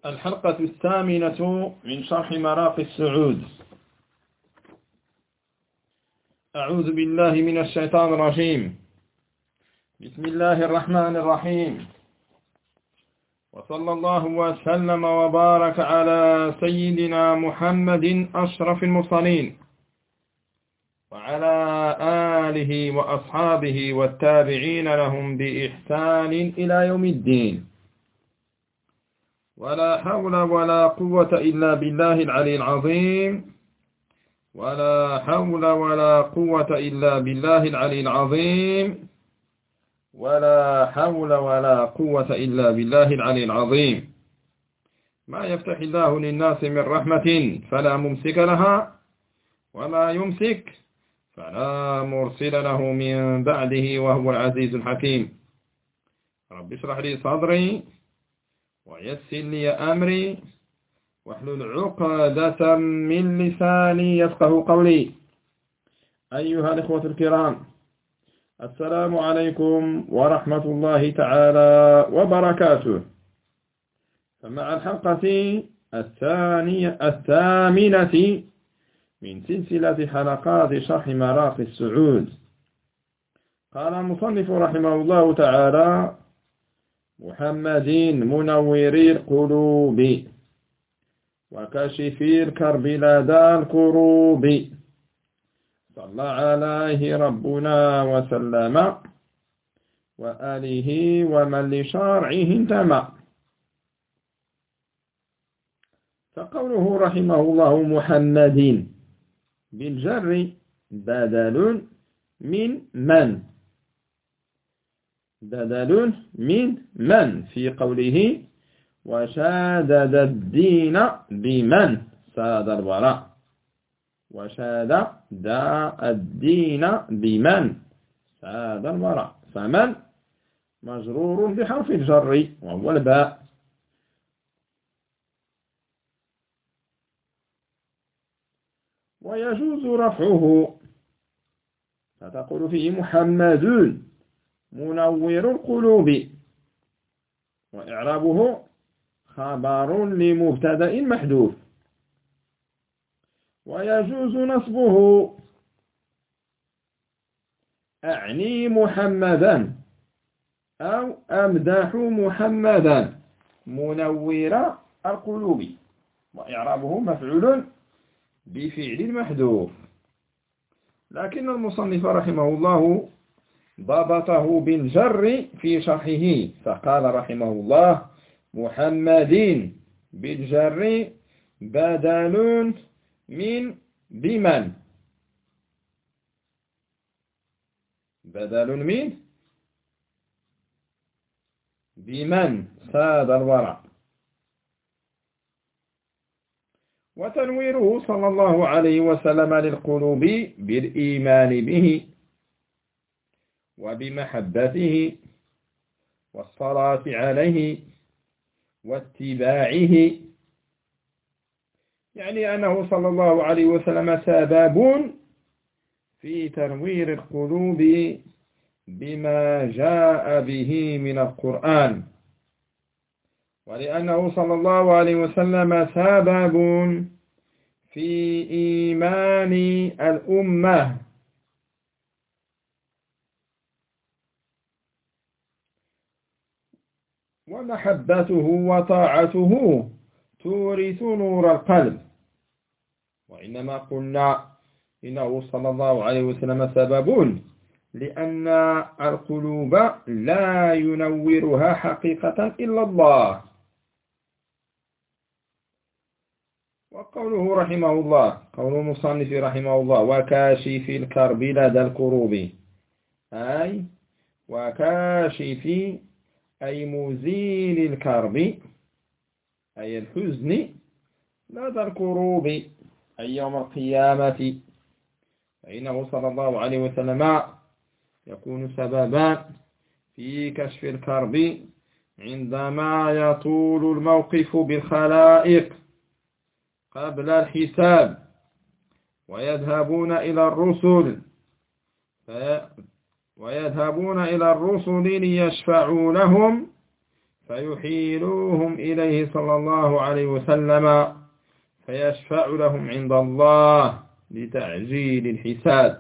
الحلقة الثامنة من شرح مراقي السعود. أعوذ بالله من الشيطان الرجيم. بسم الله الرحمن الرحيم، وصلى الله وسلم وبارك على سيدنا محمد أشرف المرسلين وعلى آله وأصحابه والتابعين لهم بإحسان إلى يوم الدين. ولا حول ولا قوة إلا بالله العلي العظيم. ولا حول ولا قوة إلا بالله العلي العظيم. ولا حول ولا قوة إلا بالله العلي العظيم. ما يفتح الله للناس من رحمة فلا ممسك لها، وما يمسك فلا مرسل له من بعده، وهو العزيز الحكيم. رب اشرح لي صدري ويسر لي أمري واحلل عقدة من لساني يفقه قولي. أيها الإخوة الكرام، السلام عليكم ورحمة الله تعالى وبركاته. فمع الحلقة الثامنة من سلسلة حلقات شرح مراقي السعود، قال المصنف رحمه الله تعالى: محمد منور القلوب وكاشف الكرب لدى الكروب، صلى عليه ربنا وسلم وآله ومن لشرعه انتمى. فقوله رحمه الله محمد بالجر بدل من من، بدل من في قوله وشادد الدين بمن ساد الوراء، وشاد الدين بمن ساد الوراء، فمن مجرور بحرف الجر وهو الباء، ويجوز رفعه فتقول فيه محمد منور القلوب، وإعرابه خبر لمبتدأ محذوف. ويجوز نصبه أعني محمدا أو أمدح محمدا منور القلوب، وإعرابه مفعول بفعل محذوف. لكن المصنف رحمه الله ضبطه بالجر في شرحه، فقال رحمه الله محمد بالجر بدل من بمن، بدل من بمن ساد الورع. وتنويره صلى الله عليه وسلم للقلوب بالإيمان به وبمحبته والصلاة عليه واتباعه، يعني أنه صلى الله عليه وسلم سبب في تنوير القلوب بما جاء به من القرآن، ولأنه صلى الله عليه وسلم سبب في إيمان الأمة ومحبته وطاعته تورث نور القلب. وإنما قلنا إنه صلى الله عليه وسلم سبب لأن القلوب لا ينورها حقيقة إلا الله. وقوله رحمه الله، قول المصنف رحمه الله وكاشف الكرب لدى الكروب، أي وكاشف أي مزيل الكرب أي الحزن لدى الكروب أي يوم القيامة، فإنه صلى الله عليه وسلم يكون سببا في كشف الكرب عندما يطول الموقف بالخلائق قبل الحساب، ويذهبون إلى الرسل ليشفعوا لهم فيحيلوهم إليه صلى الله عليه وسلم فيشفع لهم عند الله لتعجيل الحساب.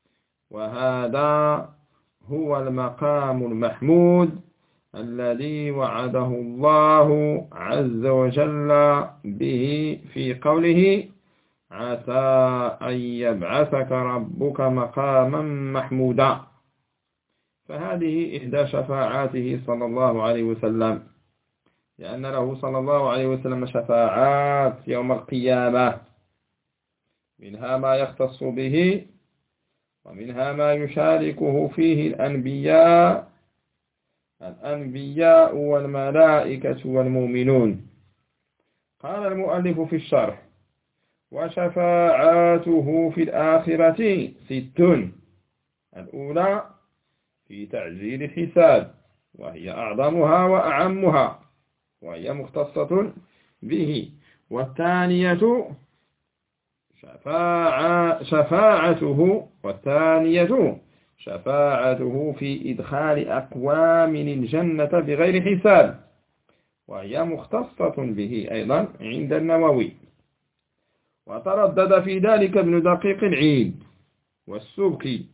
وهذا هو المقام المحمود الذي وعده الله عز وجل به في قوله: عسى أن يبعثك ربك مقاما محمودا. فهذه إحدى شفاعاته صلى الله عليه وسلم، لأن له صلى الله عليه وسلم شفاعات يوم القيامة، منها ما يختص به، ومنها ما يشاركه فيه الأنبياء والملائكة والمؤمنون. قال المؤلف في الشرح: وشفاعاته في الآخرة 6. الأولى في تعجيل الحساب، وهي أعظمها وأعمها، وهي مختصة به. والثانية شفاعته في إدخال أقوام الجنة بغير حساب، وهي مختصة به أيضا عند النووي. وتردد في ذلك ابن دقيق العيد والسبكي.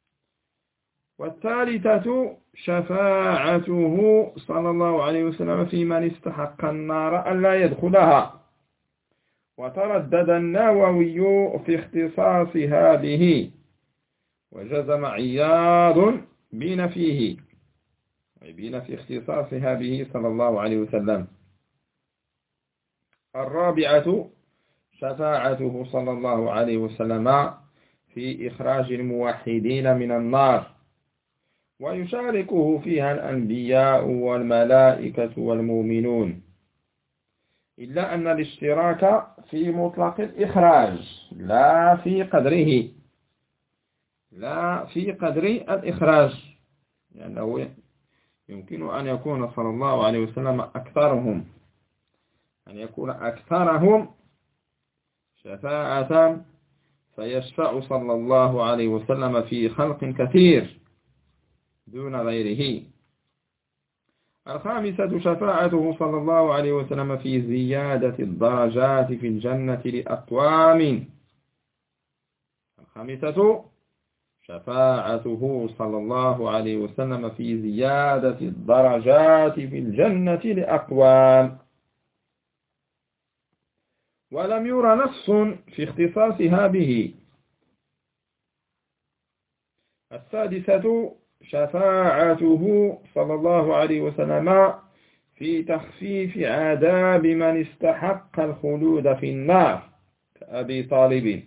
والثالثة شفاعته صلى الله عليه وسلم في من استحق النار ألا يدخلها. وتردد النووي في اختصاص هذه، وجزم عياض بنفيه، أي بنفي اختصاص هذه صلى الله عليه وسلم. الرابعة شفاعته صلى الله عليه وسلم في إخراج الموحدين من النار، ويشاركه فيها الأنبياء والملائكة والمؤمنون، إلا أن الاشتراك في مطلق الإخراج لا في قدر الإخراج، لأنه يمكن أن يكون صلى الله عليه وسلم أكثرهم شفاعة، فيشفع صلى الله عليه وسلم في خلق كثير دون غيره. الخامسة شفاعته صلى الله عليه وسلم في زيادة الدرجات في الجنة لأقوام. الخامسة شفاعته صلى الله عليه وسلم في زيادة الدرجات في الجنة لأقوام. ولم ير نص في اختصاصها به. السادسة شفاعته صلى الله عليه وسلم في تخفيف عذاب من استحق الخلود في النار كأبي طالب.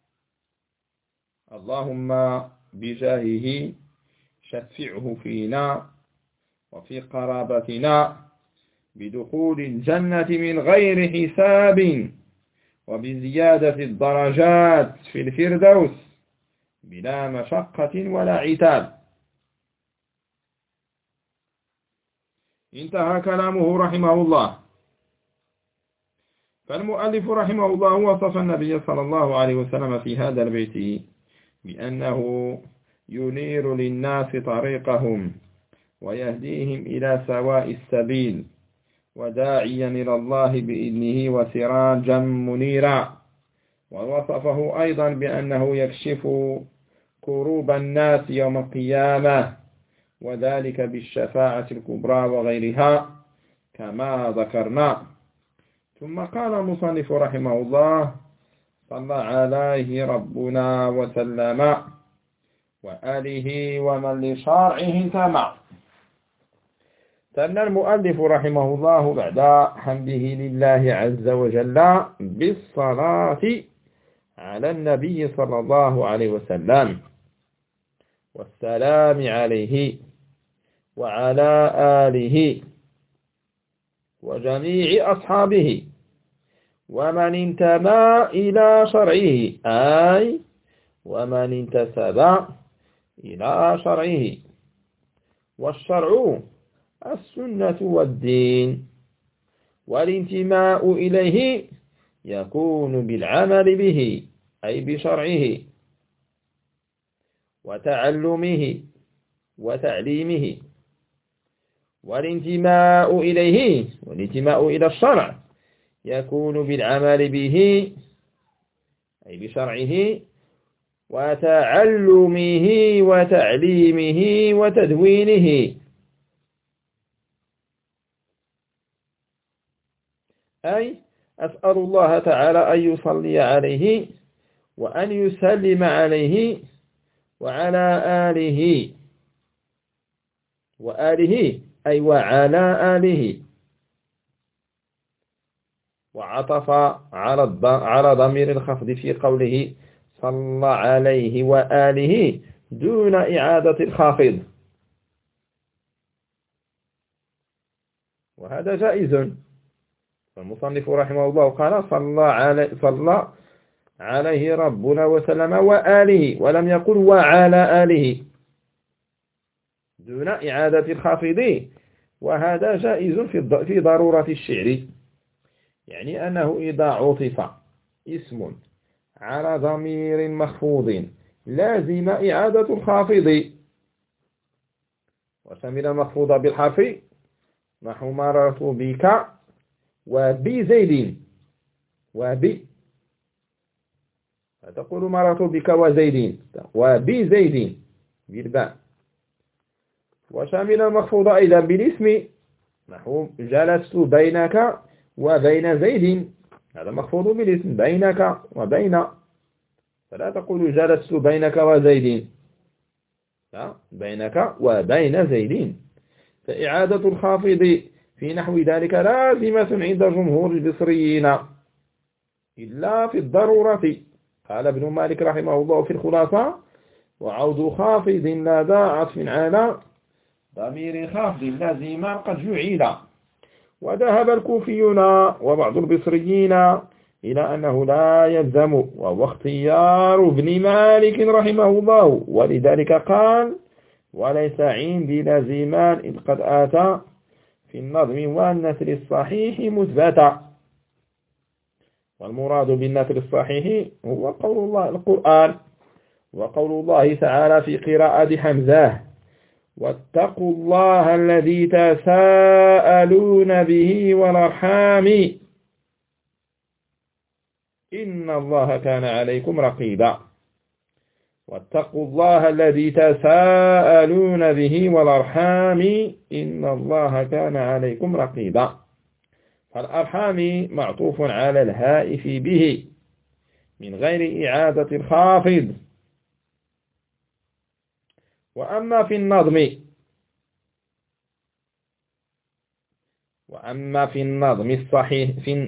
اللهم بجاهه شفعه فينا وفي قرابتنا بدخول الجنة من غير حساب، وبزيادة الدرجات في الفردوس بلا مشقة ولا عتاب. انتهى كلامه رحمه الله. فالمؤلف رحمه الله وصف النبي صلى الله عليه وسلم في هذا البيت بأنه ينير للناس طريقهم ويهديهم إلى سواء السبيل، وداعيا إلى الله بإذنه وسراجا منيرا. ووصفه أيضا بأنه يكشف كروب الناس يوم القيامة، وذلك بالشفاعة الكبرى وغيرها كما ذكرنا. ثم قال المصنف رحمه الله: صلى عليه ربنا وسلم وآله ومن لشرعه تمع. ثنى المؤلف رحمه الله بعد حمده لله عز وجل بالصلاة على النبي صلى الله عليه وسلم والسلام عليه وعلى آله وجميع أصحابه ومن انتمى إلى شرعه، أي ومن انتسب إلى شرعه. والشرع السنة والدين، والانتماء إليه يكون بالعمل به، أي بشرعه، وتعلمه وتعليمه، والانتماء إليه والانتماء إلى الشرع يكون بالعمل به أي بشرعه وتعلمه وتعليمه وتدوينه، أي أسأل الله تعالى أن يصلي عليه وأن يسلم عليه وعلى آله وآله أي وعلى آله، وعطف على ضمير الخفض في قوله صلى عليه وآله دون إعادة الخافض، وهذا جائز. فالمصنف رحمه الله قال صلى عليه ربنا وسلم وآله، ولم يقل وعلى آله دون إعادة الخافض، وهذا جائز في ضرورة الشعر، يعني أنه إذا عطف اسم على ضمير مخفوض لازم إعادة الخافض، وشمل المخفوض بالحرف نحو مررت بك وبزيد تقول مررت بك وزيد وبزيد بالباء، وشامل المخفوض أيضا بالاسم نحو جلست بينك وبين زيد، هذا مخفوض بالاسم بينك وبين، فلا تقول جلست بينك وزيد، لا بينك وبين زيد. فإعادة الخافض في نحو ذلك لازمة عند جمهور البصريين إلا في الضرورة. قال ابن مالك رحمه الله في الخلاصة وعود خافض لدى عطف على ضمير خافض لازما قد جعل. وذهب الكوفيون وبعض البصريين إلى أنه لا يلزم، وهو اختيار ابن مالك رحمه الله، ولذلك قال وليس عندي لازمان إذ قد آتى في النظم والنثر الصحيح مثبتا. والمراد بالنثر الصحيح هو قول الله القرآن، وقول الله تعالى في قراءة حمزة واتقوا الله الذي تساءلون به والأرحام إن الله كان عليكم رقيبا. واتقوا الله الذي تساءلون به والأرحام إن الله كان عليكم رقيبا. فالأرحام معطوف على الهاء في به من غير إعادة الخافض. وأما في النظم الصحيح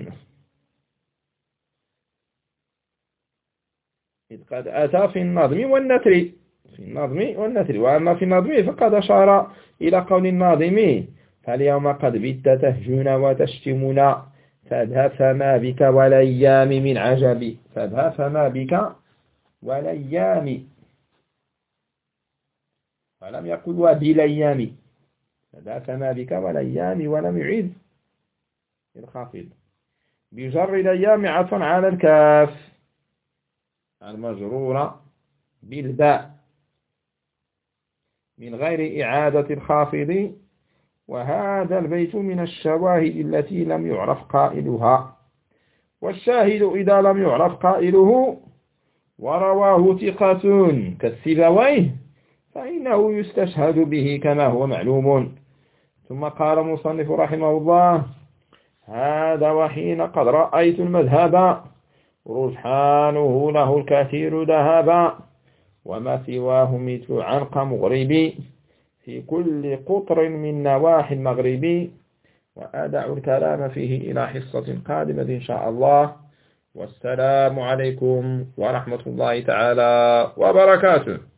إذ قد أتى في النظم والنثر وأما في النظم فقد أشار إلى قول الناظم فاليوم قد بت تهجون وتشتمنا فاذهب فما بك والأيام من عجب. فاذهب فما بك والأيام، ولم يقل وبالأيام. فاذهب فما بك والأيام ولم يعيد الخافض بجر الأيام عطفا على الكاف المجرورة بالباء من غير إعادة الخافض. وهذا البيت من الشواهد التي لم يعرف قائلها. والشاهد إذا لم يعرف قائله ورواه ثقة كالسيبويه فإنه يستشهد به كما هو معلوم. ثم قال المصنف رحمه الله هذا وحين قد رأيت المذهب رجحانه له الكثير ذهبا وما سواه مثل عنق مغربي في كل قطر من نواحي المغرب. وأدع الكلام فيه إلى حصة قادمة إن شاء الله. والسلام عليكم ورحمة الله تعالى وبركاته.